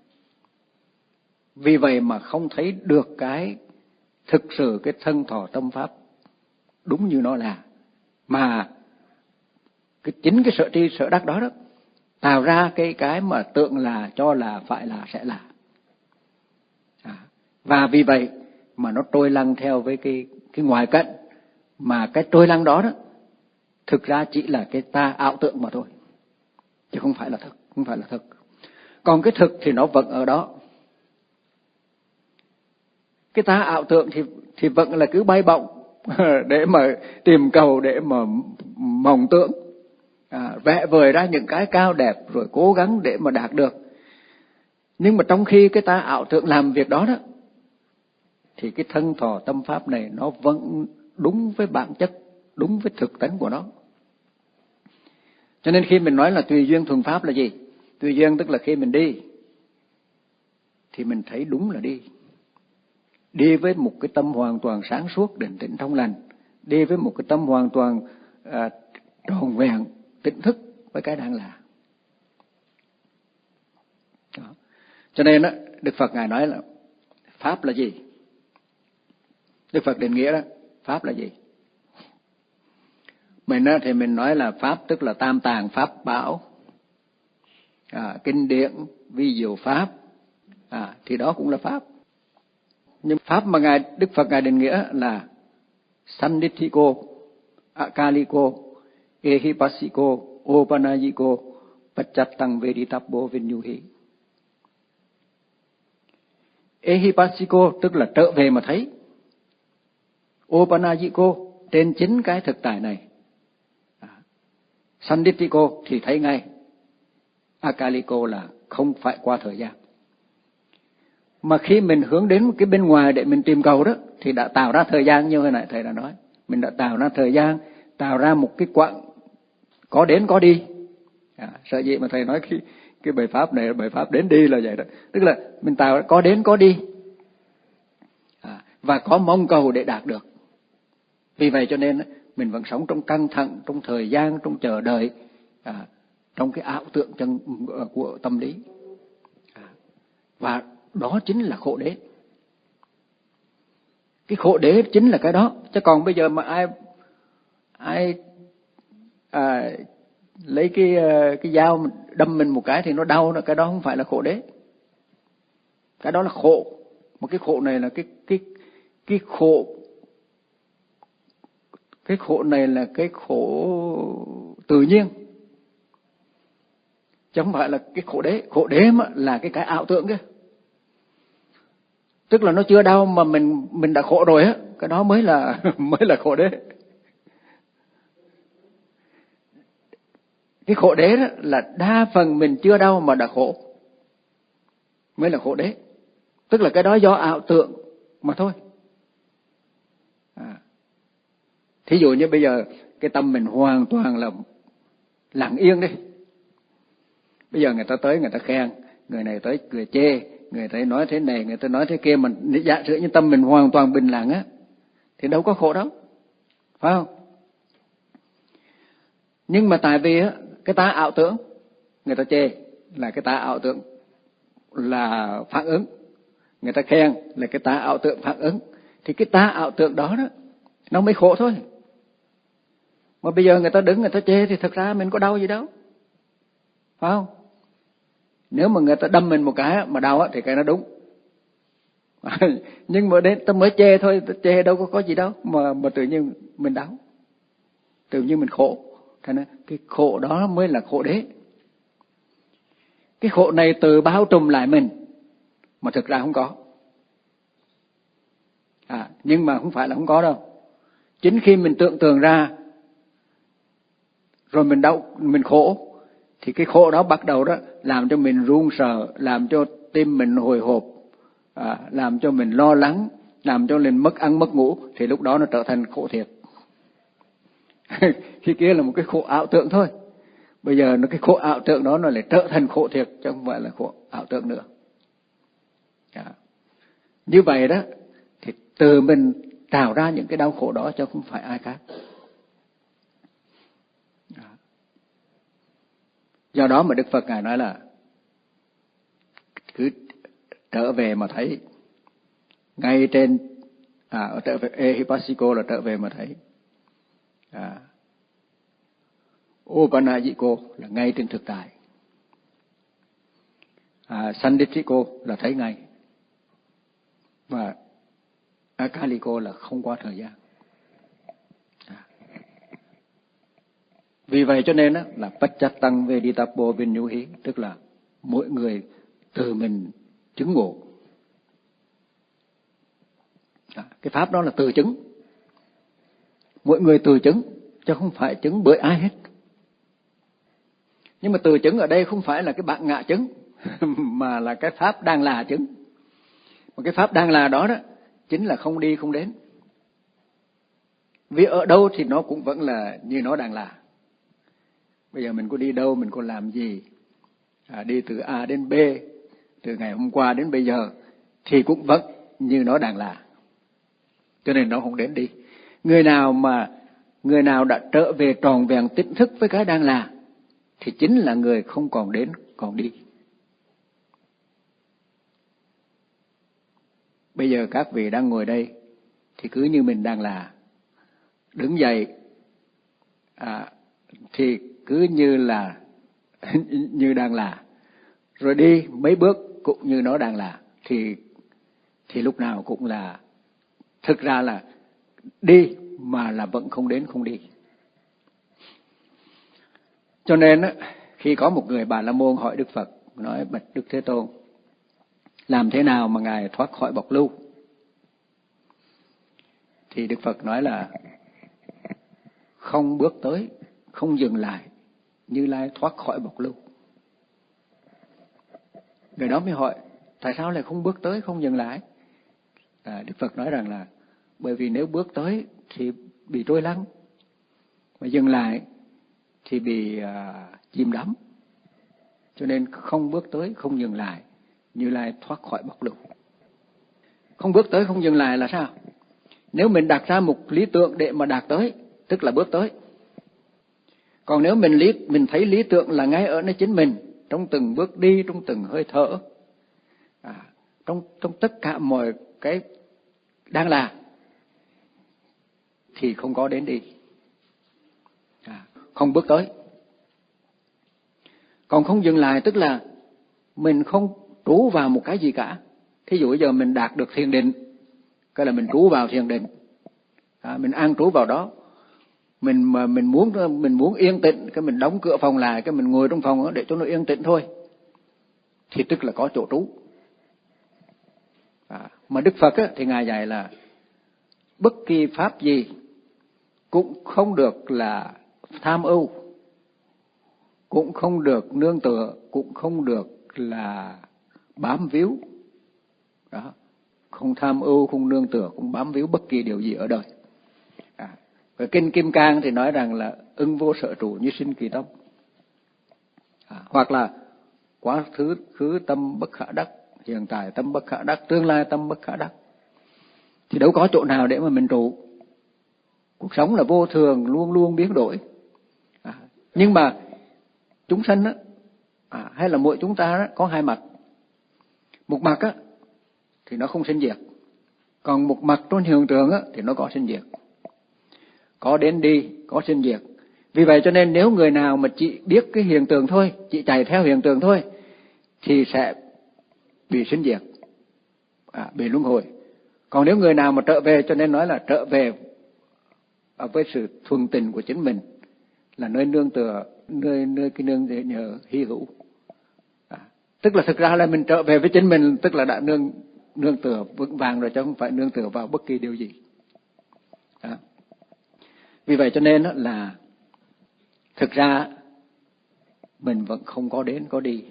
Vì vậy mà không thấy được cái thực sự cái thân thọ tâm pháp đúng như nó là, mà chính cái sở tri sở đắc đó tạo ra cái mà tưởng là, cho là, phải là, sẽ là. Và vì vậy mà nó trôi lăn theo với cái ngoại cảnh Mà cái trôi lăn đó thực ra chỉ là cái ta ảo tưởng mà thôi, chứ không phải là thực, không phải là thực. Còn cái thực thì nó vẫn ở đó. Cái ta ảo tưởng thì vẫn là cứ bay bổng để mà tìm cầu, để mà mộng tưởng, vẽ vời ra những cái cao đẹp rồi cố gắng để mà đạt được. Nhưng mà trong khi cái ta ảo tưởng làm việc đó thì cái thân thọ tâm pháp này nó vẫn đúng với bản chất, đúng với thực tánh của nó. Cho nên khi mình nói là tùy duyên thuần pháp là gì? Tùy duyên tức là khi mình đi thì mình thấy đúng là đi. Đi với một cái tâm hoàn toàn sáng suốt, định tĩnh trong lành. Đi với một cái tâm hoàn toàn tròn vẹn, tỉnh thức với cái đang là. Đó. Cho nên Đức Phật Ngài nói là pháp là gì? Đức Phật định nghĩa đó, pháp là gì? Mình thì mình nói là pháp tức là tam tạng pháp bảo, kinh điển, vi diệu pháp, thì đó cũng là pháp. Nhưng pháp mà Đức Phật Ngài định nghĩa là Sannitthiko, Akaliko, Ehipassiko, Opanajiko, Pacchattam Vedittabbo Vinyuhi. Ehipassiko tức là trở về mà thấy. Opanajiko trên chính cái thực tại này. Sannitthiko thì thấy ngay. Akaliko là không phải qua thời gian. Mà khi mình hướng đến cái bên ngoài để mình tìm cầu đó thì đã tạo ra thời gian, như hồi nãy thầy đã nói. Mình đã tạo ra thời gian, tạo ra một cái quãng có đến có đi. Sợ gì mà thầy nói cái bài pháp này là bài pháp đến đi là vậy đó. Tức là mình tạo có đến có đi, và có mong cầu để đạt được. Vì vậy cho nên mình vẫn sống trong căng thẳng, trong thời gian, trong chờ đợi, trong cái ảo tượng của tâm lý. Và đó chính là khổ đế. Cái khổ đế chính là cái đó. Chứ còn bây giờ mà ai lấy cái dao đâm mình một cái thì nó đau, cái đó không phải là khổ đế. Cái đó là khổ. Mà cái khổ này là cái khổ. Cái khổ này là cái khổ tự nhiên, chứ không phải là cái khổ đế. Khổ đế mà là cái ảo tưởng kia. Tức là nó chưa đau mà mình đã khổ rồi á, cái đó mới là khổ đế. Cái khổ đế đó là đa phần mình chưa đau mà đã khổ, mới là khổ đế. Tức là cái đó do ảo tưởng mà thôi. Thí dụ như bây giờ cái tâm mình hoàn toàn là lặng yên đi. Bây giờ người ta tới người ta khen, người này tới người chê, người ta nói thế này, người ta nói thế kia, mình giả sử như tâm mình hoàn toàn bình lặng á thì đâu có khổ đâu, phải không? Nhưng mà tại vì cái ta ảo tưởng, người ta chê là cái ta ảo tưởng là phản ứng, người ta khen là cái ta ảo tưởng phản ứng, thì cái ta ảo tưởng đó nó mới khổ thôi. Mà bây giờ người ta đứng người ta chê thì thực ra mình có đau gì đâu, phải không? Nếu mà người ta đâm mình một cái mà đau thì cái nó đúng. Nhưng mà đến ta mới chê thôi, ta chê đâu có gì đâu mà tự nhiên mình đau, tự nhiên mình khổ. Thế nên cái khổ đó mới là khổ đế. Cái khổ này từ bao trùm lại mình mà thực ra không có. Nhưng mà không phải là không có đâu. Chính khi mình tưởng tượng ra rồi mình đau, mình khổ, thì cái khổ đó bắt đầu đó làm cho mình run sợ, làm cho tim mình hồi hộp, làm cho mình lo lắng, làm cho mình mất ăn mất ngủ, thì lúc đó nó trở thành khổ thiệt. Khi kia là một cái khổ ảo tưởng thôi. Bây giờ cái khổ ảo tưởng đó nó lại trở thành khổ thiệt, chứ không phải là khổ ảo tưởng nữa. Như vậy đó thì từ mình tạo ra những cái đau khổ đó, chứ không phải ai khác. Do đó mà Đức Phật Ngài nói là cứ trở về mà thấy. Ngay trên trở về Ehipassiko là trở về mà thấy. Opanajiko là ngay trên thực tại. Sannitthiko là thấy ngay. Và Akaliko là không qua thời gian. Vì vậy cho nên là Pacchattam Veditapo Vinyuhi, tức là mỗi người từ mình chứng ngộ. Cái pháp đó là từ chứng. Mỗi người từ chứng, chứ không phải chứng bởi ai hết. Nhưng mà từ chứng ở đây không phải là cái bạn ngạ chứng, mà là cái pháp đang là chứng. Mà cái pháp đang là đó chính là không đi không đến. Vì ở đâu thì nó cũng vẫn là như nó đang là. Bây giờ mình có đi đâu, mình có làm gì, đi từ A đến B, từ ngày hôm qua đến bây giờ, thì cũng vẫn như nó đang là. Cho nên nó không đến đi. Người nào đã trở về tròn vẹn tỉnh thức với cái đang là, thì chính là người không còn đến, còn đi. Bây giờ các vị đang ngồi đây, thì cứ như mình đang là. Đứng dậy, thì cứ như là như đang là. Rồi đi mấy bước cũng như nó đang là. Thì lúc nào cũng là, thực ra là đi mà là vẫn không đến không đi. Cho nên khi có một người Bà La Môn hỏi Đức Phật, nói: bạch Đức Thế Tôn, làm thế nào mà Ngài thoát khỏi bọc lưu? Thì Đức Phật nói là không bước tới, không dừng lại, Như Lai thoát khỏi bọc lưu. Người đó mới hỏi: tại sao lại không bước tới, không dừng lại? Đức Phật nói rằng là bởi vì nếu bước tới thì bị trôi lăn, mà dừng lại thì bị chìm đắm. Cho nên không bước tới, không dừng lại, Như Lai thoát khỏi bọc lưu. Không bước tới, không dừng lại là sao? Nếu mình đặt ra một lý tưởng để mà đạt tới, tức là bước tới. Còn nếu mình thấy lý tưởng là ngay ở nơi chính mình, trong từng bước đi, trong từng hơi thở, trong tất cả mọi cái đang là, thì không có đến đi, không bước tới. Còn không dừng lại tức là mình không trú vào một cái gì cả. Thí dụ bây giờ mình đạt được thiền định, cái là mình trú vào thiền định, mình an trú vào đó. Mình muốn yên tĩnh, cái mình đóng cửa phòng lại, cái mình ngồi trong phòng đó để cho nó yên tĩnh thôi, thì tức là có chỗ trú. Mà Đức Phật thì Ngài dạy là bất kỳ pháp gì cũng không được là tham ưu, cũng không được nương tựa, cũng không được là bám víu. Đó. Không tham ưu, không nương tựa, cũng bám víu bất kỳ điều gì ở đời. Và Kinh Kim Cang thì nói rằng là ưng vô sở trụ như sinh kỳ tâm. Hoặc là quá khứ tâm bất khả đắc, hiện tại tâm bất khả đắc, tương lai tâm bất khả đắc. Thì đâu có chỗ nào để mà mình trụ. Cuộc sống là vô thường, luôn luôn biến đổi. Nhưng mà chúng sanh hay là mỗi chúng ta có hai mặt. Một mặt thì nó không sinh diệt, còn một mặt trong hiện tượng thì nó có sinh diệt, có đến đi, có sinh diệt. Vì vậy cho nên nếu người nào mà chỉ biết cái hiện tượng thôi, chỉ chạy theo hiện tượng thôi, thì sẽ bị sinh diệt, bị luân hồi. Còn nếu người nào mà trở về, cho nên nói là trở về với sự thuần tình của chính mình, là nơi nương tựa, nơi cái nương để nhờ hy hữu. Tức là thực ra là mình trở về với chính mình, tức là đã nương tựa vững vàng rồi, chứ không phải nương tựa vào bất kỳ điều gì. Đó. Vì vậy cho nên là thực ra mình vẫn không có đến có đi.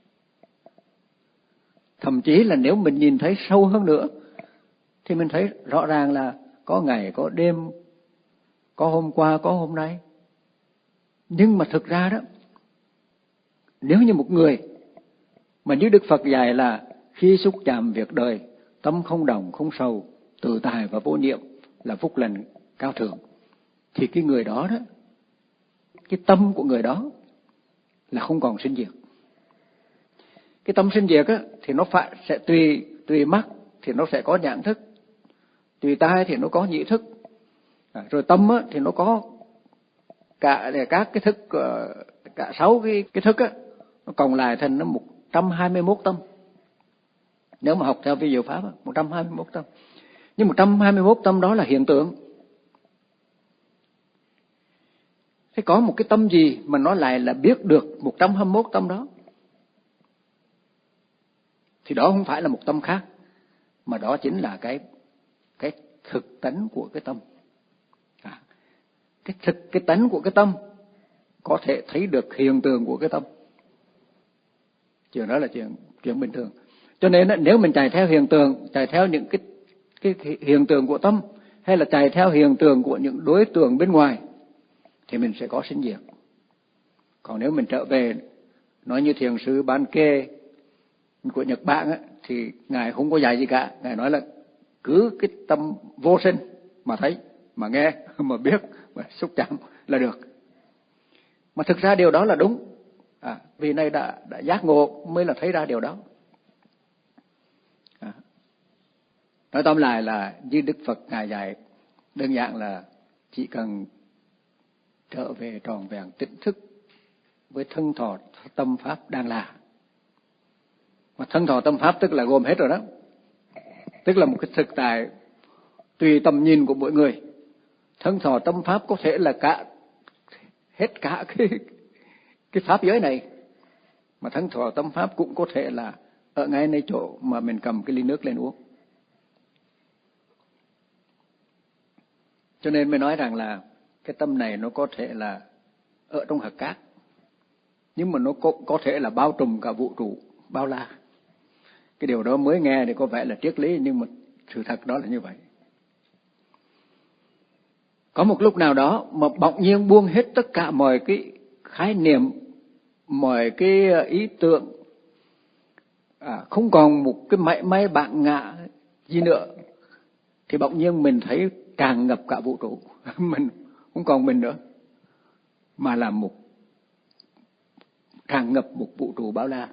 Thậm chí là nếu mình nhìn thấy sâu hơn nữa thì mình thấy rõ ràng là có ngày, có đêm, có hôm qua, có hôm nay. Nhưng mà thực ra đó, nếu như một người mà như Đức Phật dạy là khi xúc chạm việc đời, tâm không động, không sầu, tự tại và vô niệm là phúc lành cao thượng, thì cái người đó cái tâm của người đó là không còn sinh diệt. Cái tâm sinh diệt thì nó sẽ tùy mắt thì nó sẽ có nhãn thức, tùy tai thì nó có nhĩ thức, rồi tâm thì nó có cả các cái thức, cả 6 cái thức nó cộng lại thành nó 121 tâm. Nếu mà học theo vi diệu pháp 121 tâm. Nhưng 121 tâm đó là hiện tượng. Thế có một cái tâm gì mà nó lại là biết được 121 tâm đó? Thì đó không phải là một tâm khác, mà đó chính là cái thực tánh của cái tâm. Cái tánh của cái tâm có thể thấy được hiện tượng của cái tâm. Chuyện đó là chuyện bình thường. Cho nên nếu mình chạy theo hiện tượng, chạy theo những cái hiện tượng của tâm, hay là chạy theo hiện tượng của những đối tượng bên ngoài, thì mình sẽ có sinh diệt. Còn nếu mình trở về, nói như thiền sư Ban Kê của Nhật Bản á, thì ngài không có dạy gì cả. Ngài nói là cứ cái tâm vô sinh mà thấy, mà nghe, mà biết, mà xúc chạm là được. Mà thực ra điều đó là đúng. Vì này đã giác ngộ mới là thấy ra điều đó. Nói tóm lại là như Đức Phật ngài dạy, đơn giản là chỉ cần trở về tròn vẹn tỉnh thức với thân thọ tâm pháp đang là. Mà thân thọ tâm pháp tức là gồm hết rồi đó. Tức là một cái thực tại tùy tầm nhìn của mỗi người. Thân thọ tâm pháp có thể là hết cả cái pháp giới này. Mà thân thọ tâm pháp cũng có thể là ở ngay nơi chỗ mà mình cầm cái ly nước lên uống. Cho nên mới nói rằng là cái tâm này nó có thể là ở trong hạt cát, nhưng mà nó có thể là bao trùm cả vũ trụ bao la. Cái điều đó mới nghe thì có vẻ là triết lý, nhưng mà sự thật đó là như vậy. Có một lúc nào đó mà bỗng nhiên buông hết tất cả mọi cái khái niệm, mọi cái ý tượng, không còn một cái mảy may bạn ngã gì nữa, thì bỗng nhiên mình thấy tràn ngập cả vũ trụ. Mình không còn mình nữa, mà là tràn ngập một vũ trụ bao la.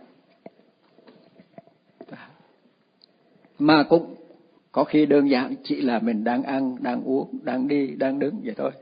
Mà cũng có khi đơn giản chỉ là mình đang ăn, đang uống, đang đi, đang đứng vậy thôi.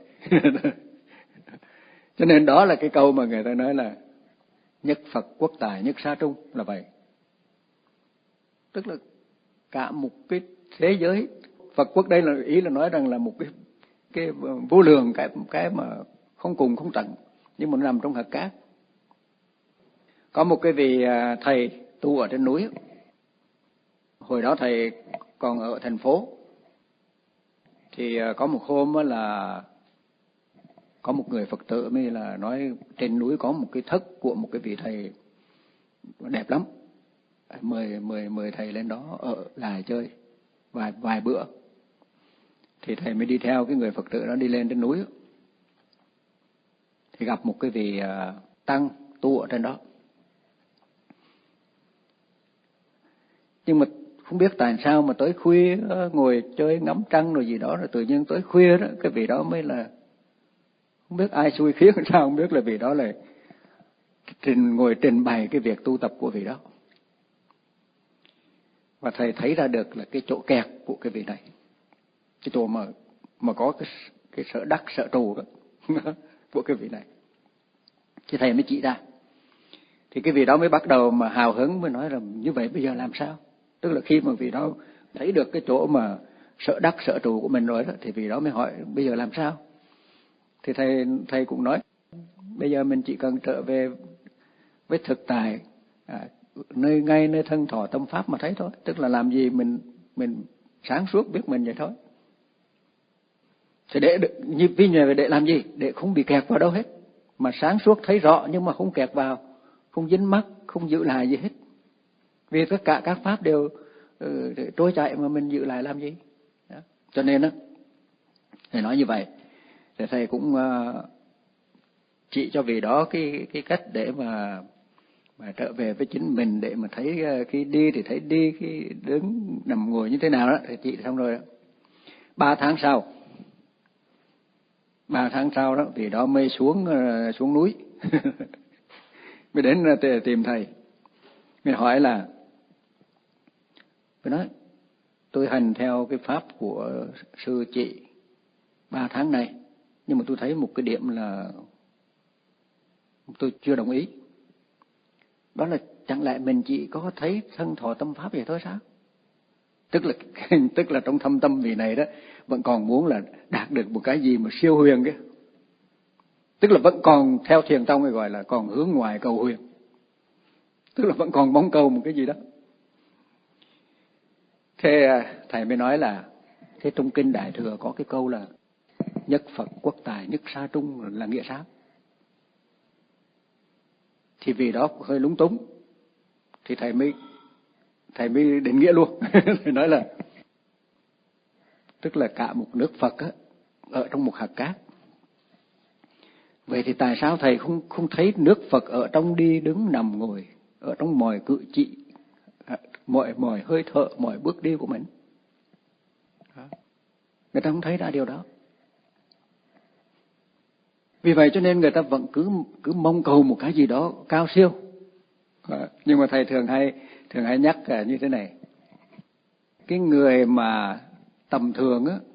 Cho nên đó là cái câu mà người ta nói là nhất Phật quốc tài nhất xa trung là vậy. Tức là cả một cái thế giới Phật quốc, đây là ý là nói rằng là một cái vô lượng, cái mà không cùng không tận, nhưng mà nó nằm trong hạt cát. Có một cái vị thầy tu ở trên núi. Hồi đó thầy còn ở thành phố. Thì có một hôm là có một người Phật tử mới là nói trên núi có một cái thất của một cái vị thầy đẹp lắm. Mời thầy lên đó ở lại chơi vài bữa. Thì thầy mới đi theo cái người Phật tử đó đi lên trên núi. Thì gặp một cái vị tăng tu ở trên đó. Nhưng mà không biết tại sao mà tới khuya ngồi chơi ngắm trăng rồi gì đó, rồi tự nhiên tới khuya đó, cái vị đó mới là không biết ai xui khiến sao, không biết là vị đó là ngồi trình bày cái việc tu tập của vị đó. Và thầy thấy ra được là cái chỗ kẹt của cái vị này, cái chỗ mà có cái sở đắc sở trù đó của cái vị này. Thì thầy mới chỉ ra. Thì cái vị đó mới bắt đầu mà hào hứng, mới nói rằng như vậy bây giờ làm sao? Tức là khi mà vị đó thấy được cái chỗ mà sở đắc sở trụ của mình rồi đó, thì vị đó mới hỏi bây giờ làm sao? Thì thầy cũng nói bây giờ mình chỉ cần trở về với thực tại, nơi thân thọ tâm pháp mà thấy thôi. Tức là làm gì mình sáng suốt biết mình vậy thôi. Thì để làm gì? Để không bị kẹt vào đâu hết. Mà sáng suốt thấy rõ nhưng mà không kẹt vào, không dính mắc, không giữ lại gì hết. Vì tất cả các pháp đều trôi chạy mà mình giữ lại làm gì? Đó. Cho nên đó, thầy nói như vậy. Thì thầy cũng chỉ cho vị đó cái cách để mà trở về với chính mình, để mà thấy khi đi thì thấy đi, khi đứng nằm ngồi như thế nào đó, thì chỉ xong rồi đó. 3 tháng sau đó, vị đó mới xuống núi. Mới đến tìm thầy. Mới hỏi là, mới nói tôi hành theo cái pháp của sư chị 3 tháng này, nhưng mà tôi thấy một cái điểm là tôi chưa đồng ý. Đó là chẳng lẽ mình chỉ có thấy thân thọ tâm pháp vậy thôi sao? Tức là trong thâm tâm vị này đó vẫn còn muốn là đạt được một cái gì mà siêu huyền kia. Tức là vẫn còn theo thiền tông gọi là còn hướng ngoài cầu huyền. Tức là vẫn còn mong cầu một cái gì đó. Thế thầy mới nói là thế trong kinh Đại Thừa có cái câu là nhất Phật quốc tài nhất sa trung là nghĩa sao? Thì vì đó hơi lúng túng thì thầy mới định nghĩa luôn. Thầy nói là tức là cả một nước Phật á, ở trong một hạt cát. Vậy thì tại sao thầy không thấy nước Phật ở trong đi đứng nằm ngồi, ở trong mọi cử chỉ, mọi hơi thở, mọi bước đi của mình? Người ta không thấy ra điều đó. Vì vậy cho nên người ta vẫn cứ mong cầu một cái gì đó cao siêu. Nhưng mà thầy thường hay nhắc như thế này. Cái người mà tầm thường á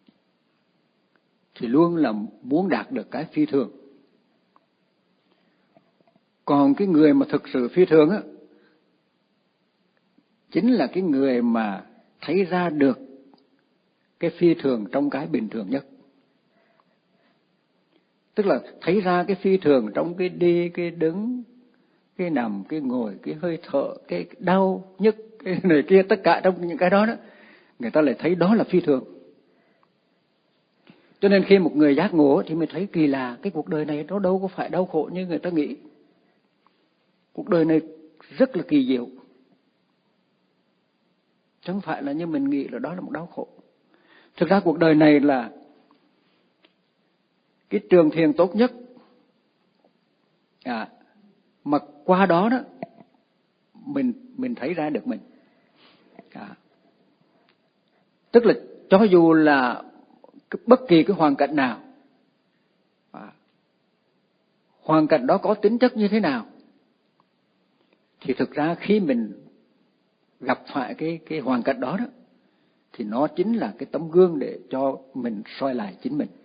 thì luôn là muốn đạt được cái phi thường. Còn cái người mà thực sự phi thường á chính là cái người mà thấy ra được cái phi thường trong cái bình thường nhất. Tức là thấy ra cái phi thường trong cái đi, cái đứng, cái nằm, cái ngồi, cái hơi thở, cái đau, nhức, cái này kia, tất cả trong những cái đó đó, người ta lại thấy đó là phi thường. Cho nên khi một người giác ngộ thì mới thấy kỳ lạ, cái cuộc đời này nó đâu có phải đau khổ như người ta nghĩ. Cuộc đời này rất là kỳ diệu. Chứ không phải là như mình nghĩ là đó là một đau khổ. Thực ra cuộc đời này là cái trường thiền tốt nhất. Mà qua đó đó mình thấy ra được mình. Tức là cho dù là bất kỳ cái hoàn cảnh nào, hoàn cảnh đó có tính chất như thế nào, thì thực ra khi mình gặp phải cái hoàn cảnh đó đó, thì nó chính là cái tấm gương để cho mình soi lại chính mình.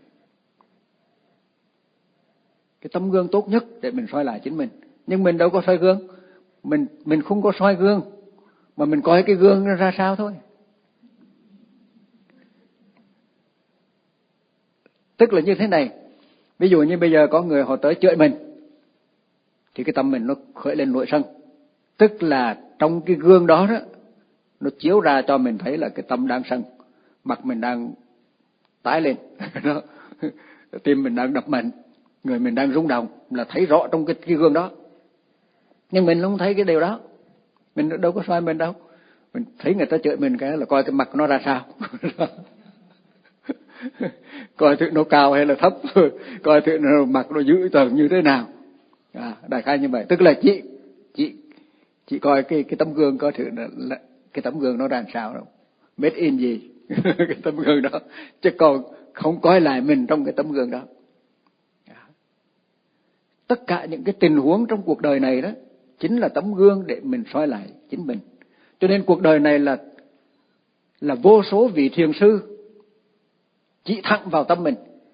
Cái tấm gương tốt nhất để mình soi lại chính mình. Nhưng mình đâu có soi gương. Mình không có soi gương, mà mình coi cái gương nó ra sao thôi. Tức là như thế này. Ví dụ như bây giờ có người họ tới chửi mình, thì cái tâm mình nó khởi lên nỗi sân. Tức là trong cái gương đó đó, nó chiếu ra cho mình thấy là cái tâm đang sân, mặt mình đang tái lên, tim mình đang đập mạnh, người mình đang rung động, là thấy rõ trong cái gương đó. Nhưng mình không thấy cái điều đó. Mình đâu có soi mình đâu. Mình thấy người ta chửi mình cái là coi cái mặt nó ra sao. Coi thử nó cao hay là thấp, coi thử nó mặt nó dữ tợn như thế nào. Đại khái như vậy. Tức là chị coi cái tấm gương, coi thử là cái tấm gương nó ra sao đâu, made in gì. Cái tấm gương đó, chứ còn không coi lại mình trong cái tấm gương đó. Tất cả những cái tình huống trong cuộc đời này đó chính là tấm gương để mình soi lại chính mình. Cho nên cuộc đời này là vô số vị thiền sư chỉ thẳng vào tâm mình.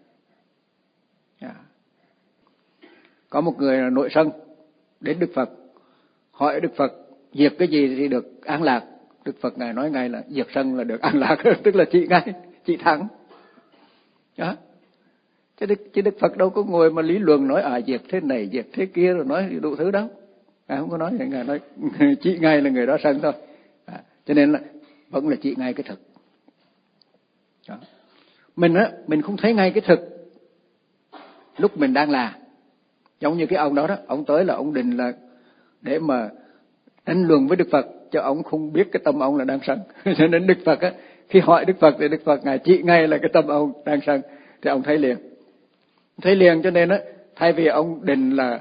Có một người nội sân đến Đức Phật, hỏi Đức Phật diệt cái gì thì được an lạc. Đức Phật ngài nói ngay là diệt sân là được an lạc. Tức là trị thẳng. Đó. Chứ Đức Phật đâu có ngồi mà lý luận nói diệt thế này, diệt thế kia rồi nói đủ thứ đâu. Ngài không có nói, ngài nói trị ngay là người đó sân thôi. Cho nên là vẫn là trị ngay cái thực. Đó. Mình không thấy ngay cái thực lúc mình đang là. Giống như cái ông đó, ông tới là ông định là để mà tranh luận với Đức Phật, chứ ông không biết cái tâm ông là đang sân. Cho nên Đức Phật khi hỏi Đức Phật thì Đức Phật ngài trị ngay là cái tâm ông đang sân, thì ông thấy liền. Thấy liền, cho nên thay vì ông định là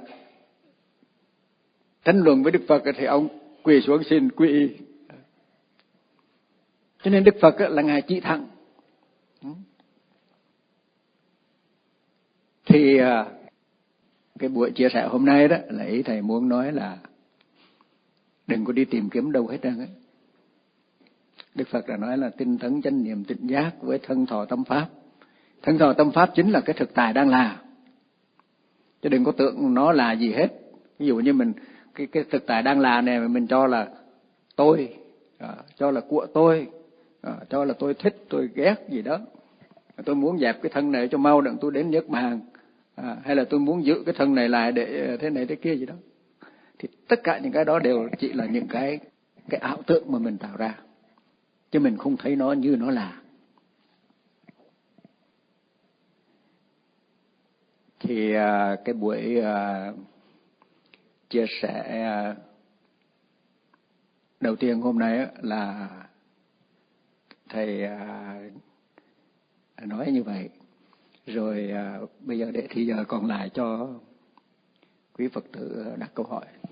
tranh luận với Đức Phật thì ông quỳ xuống xin quy y. Cho nên Đức Phật là ngài trị thẳng. Thì cái buổi chia sẻ hôm nay đó là ý thầy muốn nói là đừng có đi tìm kiếm đâu hết trơn. Đức Phật đã nói là tinh tấn chánh niệm tỉnh giác với thân thọ tâm pháp. Thân thọ tâm pháp chính là cái thực tại đang là. Chứ đừng có tưởng nó là gì hết. Ví dụ như mình cái thực tại đang là này mình cho là tôi, cho là của tôi, cho là tôi thích, tôi ghét gì đó. Tôi muốn dẹp cái thân này cho mau đặng tôi đến Niết Bàn. hay là tôi muốn giữ cái thân này lại để thế này thế kia gì đó. Thì tất cả những cái đó đều chỉ là những cái ảo tưởng mà mình tạo ra, chứ mình không thấy nó như nó là. Thì cái buổi chia sẻ đầu tiên hôm nay là thầy nói như vậy. Rồi bây giờ để thì giờ còn lại cho quý Phật tử đặt câu hỏi.